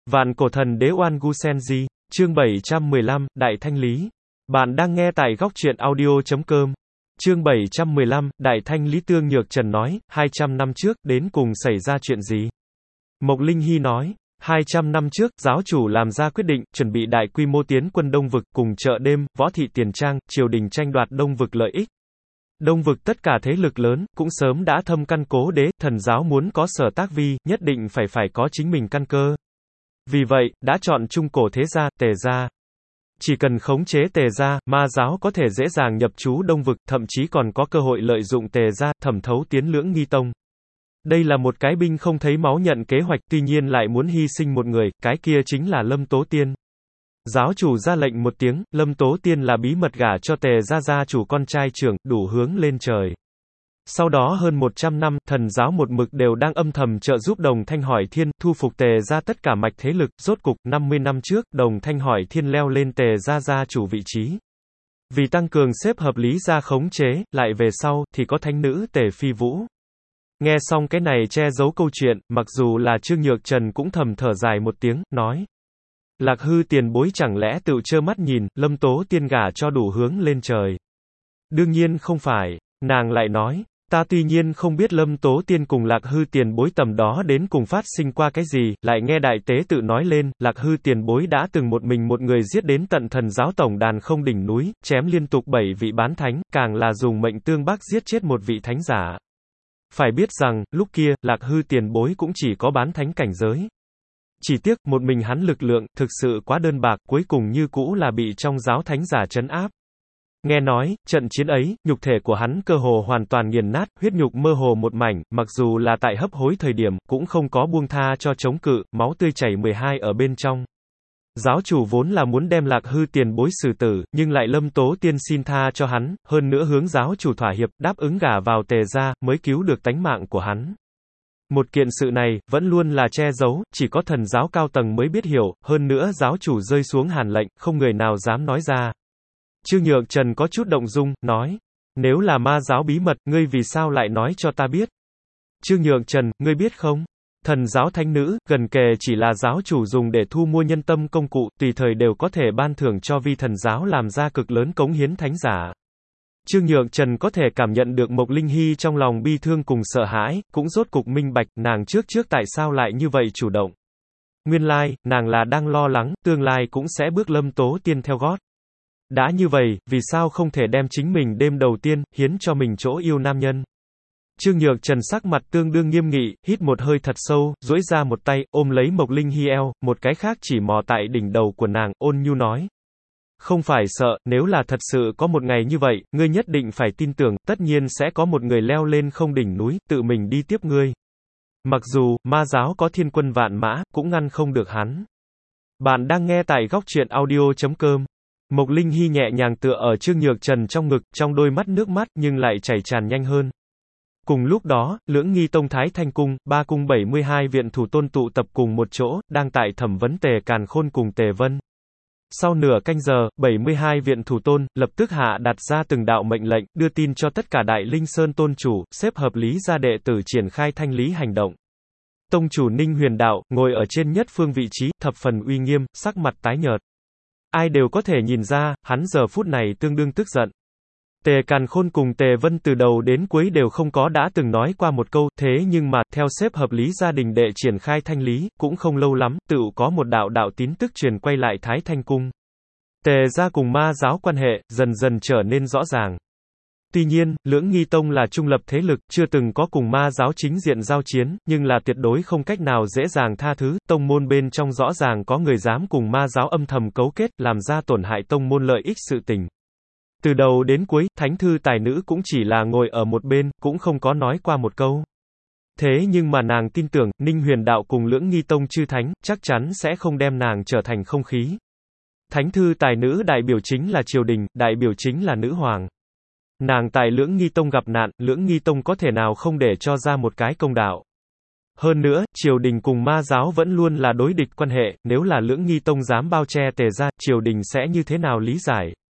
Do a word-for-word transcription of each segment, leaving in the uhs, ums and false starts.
Vạn cổ thần đế Oan Gu Senji, chương bảy trăm mười lăm, Đại Thanh Lý. Bạn đang nghe tại góc truyện audio chấm com. Chương bảy trăm mười lăm, Đại Thanh Lý. Tương Nhược Trần nói, hai trăm năm trước, đến cùng xảy ra chuyện gì? Mộc Linh Hy nói, hai trăm năm trước, giáo chủ làm ra quyết định, chuẩn bị đại quy mô tiến quân Đông Vực, cùng chợ đêm, võ thị tiền trang, triều đình tranh đoạt Đông Vực lợi ích. Đông Vực tất cả thế lực lớn, cũng sớm đã thâm căn cố đế, thần giáo muốn có sở tác vi, nhất định phải phải có chính mình căn cơ. Vì vậy, đã chọn trung cổ thế gia, Tề gia. Chỉ cần khống chế Tề gia, ma giáo có thể dễ dàng nhập trú Đông Vực, thậm chí còn có cơ hội lợi dụng Tề gia, thẩm thấu tiến Lưỡng Nghi Tông. Đây là một cái binh không thấy máu nhận kế hoạch, tuy nhiên lại muốn hy sinh một người, cái kia chính là Lâm Tố Tiên. Giáo chủ ra lệnh một tiếng, Lâm Tố Tiên là bí mật gả cho Tề gia gia chủ con trai trưởng, đủ hướng lên trời. Sau đó hơn một trăm năm, thần giáo một mực đều đang âm thầm trợ giúp Đồng Thanh Hỏi Thiên, thu phục Tề gia tất cả mạch thế lực, rốt cục, năm mươi năm trước, Đồng Thanh Hỏi Thiên leo lên Tề gia gia chủ vị trí. Vì tăng cường xếp hợp lý gia khống chế, lại về sau, thì có thánh nữ Tề Phi Vũ. Nghe xong cái này che giấu câu chuyện, mặc dù là Trương Nhược Trần cũng thầm thở dài một tiếng, nói. Lạc Hư tiền bối chẳng lẽ tự trơ mắt nhìn, Lâm Tố Tiên gả cho đủ hướng lên trời. Đương nhiên không phải, nàng lại nói. Ta tuy nhiên không biết Lâm Tố Tiên cùng Lạc Hư tiền bối tầm đó đến cùng phát sinh qua cái gì, lại nghe đại tế tự nói lên, Lạc Hư tiền bối đã từng một mình một người giết đến tận thần giáo tổng đàn không đỉnh núi, chém liên tục bảy vị bán thánh, càng là dùng mệnh tương bác giết chết một vị thánh giả. Phải biết rằng, lúc kia, Lạc Hư tiền bối cũng chỉ có bán thánh cảnh giới. Chỉ tiếc, một mình hắn lực lượng, thực sự quá đơn bạc, cuối cùng như cũ là bị trong giáo thánh giả trấn áp. Nghe nói, trận chiến ấy, nhục thể của hắn cơ hồ hoàn toàn nghiền nát, huyết nhục mơ hồ một mảnh, mặc dù là tại hấp hối thời điểm, cũng không có buông tha cho chống cự, máu tươi chảy mười hai ở bên trong. Giáo chủ vốn là muốn đem Lạc Hư tiền bối xử tử, nhưng lại Lâm Tố Tiên xin tha cho hắn, hơn nữa hướng giáo chủ thỏa hiệp, đáp ứng gả vào Tề gia, mới cứu được tánh mạng của hắn. Một kiện sự này, vẫn luôn là che giấu, chỉ có thần giáo cao tầng mới biết hiểu, hơn nữa giáo chủ rơi xuống hàn lệnh, không người nào dám nói ra. Trương Nhược Trần có chút động dung, nói, nếu là ma giáo bí mật, ngươi vì sao lại nói cho ta biết? Trương Nhược Trần, ngươi biết không? Thần giáo thánh nữ, gần kề chỉ là giáo chủ dùng để thu mua nhân tâm công cụ, tùy thời đều có thể ban thưởng cho vi thần giáo làm ra cực lớn cống hiến thánh giả. Trương Nhược Trần có thể cảm nhận được Mộc Linh Hy trong lòng bi thương cùng sợ hãi, cũng rốt cục minh bạch, nàng trước trước tại sao lại như vậy chủ động. Nguyên lai, nàng là đang lo lắng, tương lai cũng sẽ bước Lâm Tố Tiên theo gót. Đã như vậy, vì sao không thể đem chính mình đêm đầu tiên, hiến cho mình chỗ yêu nam nhân? Trương Nhược Trần sắc mặt tương đương nghiêm nghị, hít một hơi thật sâu, duỗi ra một tay, ôm lấy Mộc Linh Hy eo, một cái khác chỉ mò tại đỉnh đầu của nàng, ôn nhu nói. Không phải sợ, nếu là thật sự có một ngày như vậy, ngươi nhất định phải tin tưởng, tất nhiên sẽ có một người leo lên không đỉnh núi, tự mình đi tiếp ngươi. Mặc dù, ma giáo có thiên quân vạn mã, cũng ngăn không được hắn. Bạn đang nghe tại góc truyện audio chấm com. Mộc Linh Hy nhẹ nhàng tựa ở Trương Nhược Trần trong ngực, trong đôi mắt nước mắt, nhưng lại chảy tràn nhanh hơn. Cùng lúc đó, Lưỡng Nghi Tông Thái Thanh Cung, ba cung bảy mươi hai viện thủ tôn tụ tập cùng một chỗ, đang tại thẩm vấn Tề Càn Khôn cùng Tề Vân. Sau nửa canh giờ, bảy mươi hai viện thủ tôn, lập tức hạ đặt ra từng đạo mệnh lệnh, đưa tin cho tất cả Đại Linh Sơn tôn chủ, xếp hợp lý gia đệ tử triển khai thanh lý hành động. Tông chủ Ninh Huyền Đạo, ngồi ở trên nhất phương vị trí, thập phần uy nghiêm, sắc mặt tái nhợt. Ai đều có thể nhìn ra, hắn giờ phút này tương đương tức giận. Tề Càn Khôn cùng Tề Vân từ đầu đến cuối đều không có đã từng nói qua một câu, thế nhưng mà, theo xếp hợp lý gia đình đệ triển khai thanh lý, cũng không lâu lắm, tự có một đạo đạo tín tức truyền quay lại Thái Thanh Cung. Tề gia cùng ma giáo quan hệ, dần dần trở nên rõ ràng. Tuy nhiên, Lưỡng Nghi Tông là trung lập thế lực, chưa từng có cùng ma giáo chính diện giao chiến, nhưng là tuyệt đối không cách nào dễ dàng tha thứ, tông môn bên trong rõ ràng có người dám cùng ma giáo âm thầm cấu kết, làm ra tổn hại tông môn lợi ích sự tình. Từ đầu đến cuối, thánh thư tài nữ cũng chỉ là ngồi ở một bên, cũng không có nói qua một câu. Thế nhưng mà nàng tin tưởng, Ninh Huyền Đạo cùng Lưỡng Nghi Tông chư thánh, chắc chắn sẽ không đem nàng trở thành không khí. Thánh thư tài nữ đại biểu chính là triều đình, đại biểu chính là nữ hoàng. Nàng tại Lưỡng Nghi Tông gặp nạn, Lưỡng Nghi Tông có thể nào không để cho ra một cái công đạo. Hơn nữa, triều đình cùng ma giáo vẫn luôn là đối địch quan hệ, nếu là Lưỡng Nghi Tông dám bao che Tề gia, triều đình sẽ như thế nào lý giải?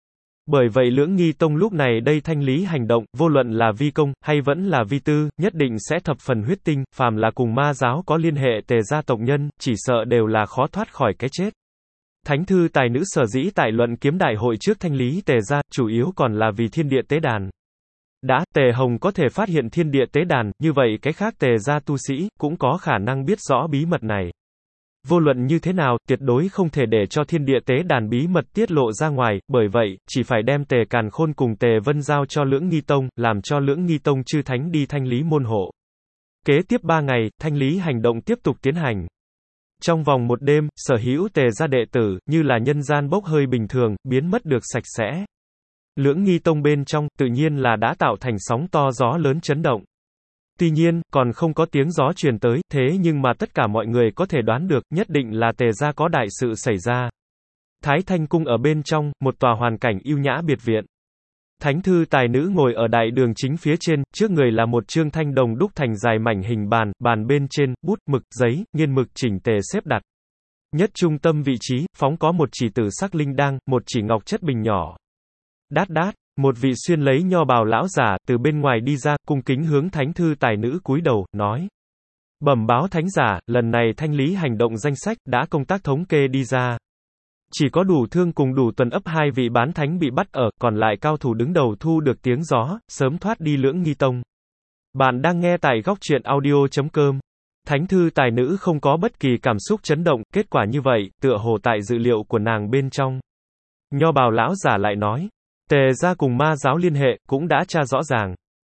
Bởi vậy Lưỡng Nghi Tông lúc này đây thanh lý hành động, vô luận là vi công, hay vẫn là vi tư, nhất định sẽ thập phần huyết tinh, phàm là cùng ma giáo có liên hệ Tề gia tộc nhân, chỉ sợ đều là khó thoát khỏi cái chết. Thánh thư tài nữ sở dĩ tại luận kiếm đại hội trước thanh lý Tề gia, chủ yếu còn là vì thiên địa tế đàn. Đã, Tề Hồng có thể phát hiện thiên địa tế đàn, như vậy cái khác Tề gia tu sĩ, cũng có khả năng biết rõ bí mật này. Vô luận như thế nào, tuyệt đối không thể để cho thiên địa tế đàn bí mật tiết lộ ra ngoài, bởi vậy, chỉ phải đem Tề Càn Khôn cùng Tề Vân giao cho Lưỡng Nghi Tông, làm cho Lưỡng Nghi Tông chư thánh đi thanh lý môn hộ. Kế tiếp ba ngày, thanh lý hành động tiếp tục tiến hành. Trong vòng một đêm, sở hữu Tề gia đệ tử, như là nhân gian bốc hơi bình thường, biến mất được sạch sẽ. Lưỡng Nghi Tông bên trong, tự nhiên là đã tạo thành sóng to gió lớn chấn động. Tuy nhiên, còn không có tiếng gió truyền tới, thế nhưng mà tất cả mọi người có thể đoán được, nhất định là Tề gia có đại sự xảy ra. Thái Thanh Cung ở bên trong, một tòa hoàn cảnh yêu nhã biệt viện. Thánh thư tài nữ ngồi ở đại đường chính phía trên, trước người là một trương thanh đồng đúc thành dài mảnh hình bàn, bàn bên trên, bút, mực, giấy, nghiên mực chỉnh tề xếp đặt. Nhất trung tâm vị trí, phóng có một chỉ tử sắc linh đăng, một chỉ ngọc chất bình nhỏ. Đát đát, một vị xuyên lấy nho bào lão giả, từ bên ngoài đi ra, cung kính hướng thánh thư tài nữ cúi đầu, nói. Bẩm báo thánh giả, lần này thanh lý hành động danh sách, đã công tác thống kê đi ra. Chỉ có Đủ Thương cùng Đủ Tuần ấp hai vị bán thánh bị bắt ở, còn lại cao thủ đứng đầu thu được tiếng gió, sớm thoát đi Lưỡng Nghi Tông. Bạn đang nghe tại góc truyện audio chấm com. Thánh thư tài nữ không có bất kỳ cảm xúc chấn động, kết quả như vậy, tựa hồ tại dự liệu của nàng bên trong. Nho bào lão giả lại nói. Tề gia cùng ma giáo liên hệ, cũng đã tra rõ ràng.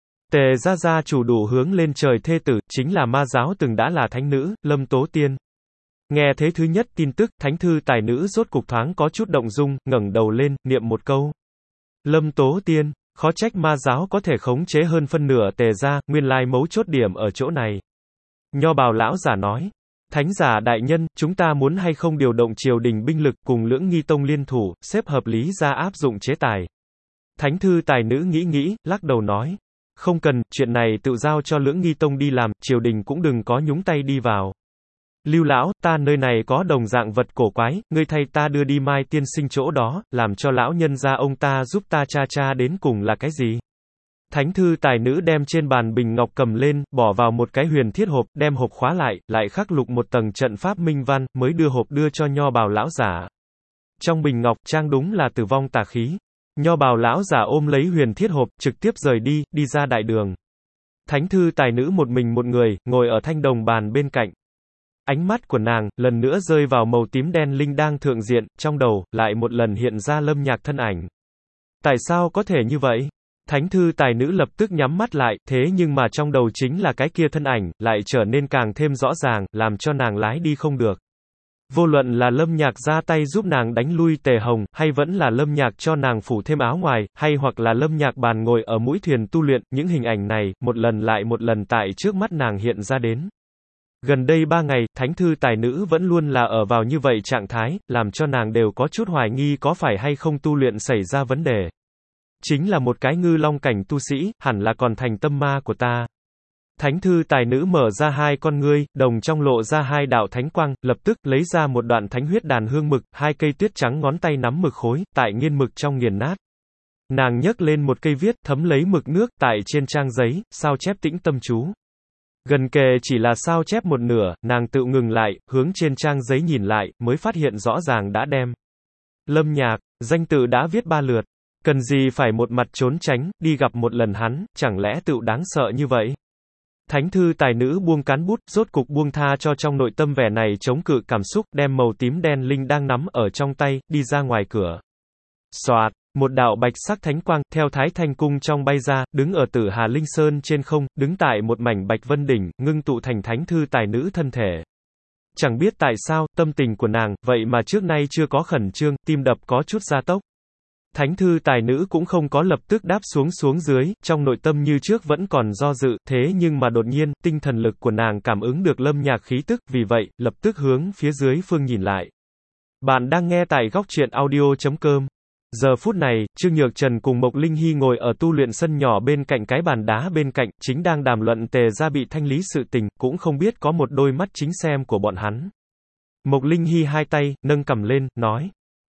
Tề gia gia chủ Đủ hướng lên trời thê tử, chính là ma giáo từng đã là thánh nữ, Lâm Tố Tiên. Nghe thế thứ nhất tin tức, thánh thư tài nữ rốt cục thoáng có chút động dung, ngẩng đầu lên, niệm một câu. Lâm Tố Tiên, khó trách ma giáo có thể khống chế hơn phân nửa Tề gia, nguyên lai mấu chốt điểm ở chỗ này. Nho bào lão giả nói. Thánh giả đại nhân, chúng ta muốn hay không điều động triều đình binh lực cùng Lưỡng Nghi Tông liên thủ, xếp hợp lý ra áp dụng chế tài. Thánh thư tài nữ nghĩ nghĩ, lắc đầu nói. Không cần, chuyện này tự giao cho Lưỡng Nghi Tông đi làm, triều đình cũng đừng có nhúng tay đi vào. Lưu lão, ta nơi này có đồng dạng vật cổ quái, ngươi thay ta đưa đi Mai tiên sinh chỗ đó, làm cho lão nhân gia ông ta giúp ta tra tra đến cùng là cái gì. Thánh thư tài nữ đem trên bàn bình ngọc cầm lên, bỏ vào một cái huyền thiết hộp, đem hộp khóa lại, lại khắc lục một tầng trận pháp minh văn, mới đưa hộp đưa cho nho bào lão giả. Trong bình ngọc, trang đúng là tử vong tà khí. Nho bào lão giả ôm lấy huyền thiết hộp, trực tiếp rời đi, đi ra đại đường. Thánh thư tài nữ một mình một người, ngồi ở thanh đồng bàn bên cạnh. Ánh mắt của nàng, lần nữa rơi vào màu tím đen linh đang thượng diện, trong đầu, lại một lần hiện ra Lâm Nhạc thân ảnh. Tại sao có thể như vậy? Thánh thư tài nữ lập tức nhắm mắt lại, thế nhưng mà trong đầu chính là cái kia thân ảnh, lại trở nên càng thêm rõ ràng, làm cho nàng lái đi không được. Vô luận là Lâm Nhạc ra tay giúp nàng đánh lui Tề Hồng, hay vẫn là Lâm Nhạc cho nàng phủ thêm áo ngoài, hay hoặc là Lâm Nhạc bàn ngồi ở mũi thuyền tu luyện, những hình ảnh này, một lần lại một lần tại trước mắt nàng hiện ra đến. Gần đây ba ngày, thánh thư tài nữ vẫn luôn là ở vào như vậy trạng thái, làm cho nàng đều có chút hoài nghi có phải hay không tu luyện xảy ra vấn đề. Chính là một cái ngư long cảnh tu sĩ, hẳn là còn thành tâm ma của ta. Thánh thư tài nữ mở ra hai con ngươi, đồng trong lộ ra hai đạo thánh quang, lập tức lấy ra một đoạn thánh huyết đàn hương mực, hai cây tuyết trắng ngón tay nắm mực khối, tại nghiên mực trong nghiền nát. Nàng nhấc lên một cây viết, thấm lấy mực nước, tại trên trang giấy, sao chép tĩnh tâm chú. Gần kề chỉ là sao chép một nửa, nàng tự ngừng lại, hướng trên trang giấy nhìn lại, mới phát hiện rõ ràng đã đem. Lâm Nhạc, danh tự đã viết ba lượt. Cần gì phải một mặt trốn tránh, đi gặp một lần hắn, chẳng lẽ tự đáng sợ như vậy? Thánh thư tài nữ buông cán bút, rốt cục buông tha cho trong nội tâm vẻ này chống cự cảm xúc, đem màu tím đen linh đang nắm ở trong tay, đi ra ngoài cửa. Xoạt, một đạo bạch sắc thánh quang, theo Thái Thanh Cung trong bay ra, đứng ở Tử Hà Linh Sơn trên không, đứng tại một mảnh bạch vân đỉnh, ngưng tụ thành thánh thư tài nữ thân thể. Chẳng biết tại sao, tâm tình của nàng, vậy mà trước nay chưa có khẩn trương, tim đập có chút gia tốc. Thánh thư tài nữ cũng không có lập tức đáp xuống xuống dưới, trong nội tâm như trước vẫn còn do dự, thế nhưng mà đột nhiên, tinh thần lực của nàng cảm ứng được Lâm Nhạc khí tức, vì vậy, lập tức hướng phía dưới phương nhìn lại. Bạn đang nghe tại góc truyện audio chấm com. Giờ phút này, Trương Nhược Trần cùng Mộc Linh Hy ngồi ở tu luyện sân nhỏ bên cạnh cái bàn đá bên cạnh, chính đang đàm luận Tề gia bị thanh lý sự tình, cũng không biết có một đôi mắt chính xem của bọn hắn. Mộc Linh Hy hai tay, nâng cầm lên, nói.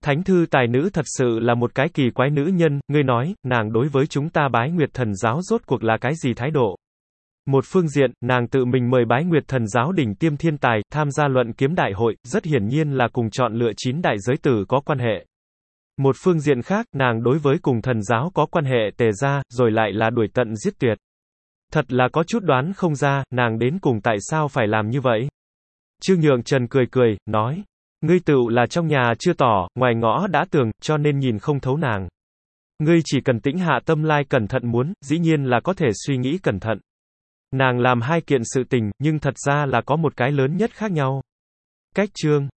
Thánh thư tài nữ thật sự là một cái kỳ quái nữ nhân, ngươi nói, nàng đối với chúng ta Bái Nguyệt Thần giáo rốt cuộc là cái gì thái độ? Một phương diện, nàng tự mình mời Bái Nguyệt Thần giáo đỉnh tiêm thiên tài, tham gia luận kiếm đại hội, rất hiển nhiên là cùng chọn lựa chín đại giới tử có quan hệ. Một phương diện khác, nàng đối với cùng thần giáo có quan hệ tề gia, rồi lại là đuổi tận giết tuyệt. Thật là có chút đoán không ra, nàng đến cùng tại sao phải làm như vậy? Trương Nhượng Trần cười cười, nói. Ngươi tựu là trong nhà chưa tỏ, ngoài ngõ đã tường, cho nên nhìn không thấu nàng. Ngươi chỉ cần tĩnh hạ tâm lai cẩn thận muốn, dĩ nhiên là có thể suy nghĩ cẩn thận. Nàng làm hai kiện sự tình, nhưng thật ra là có một cái lớn nhất khác nhau. Cách chương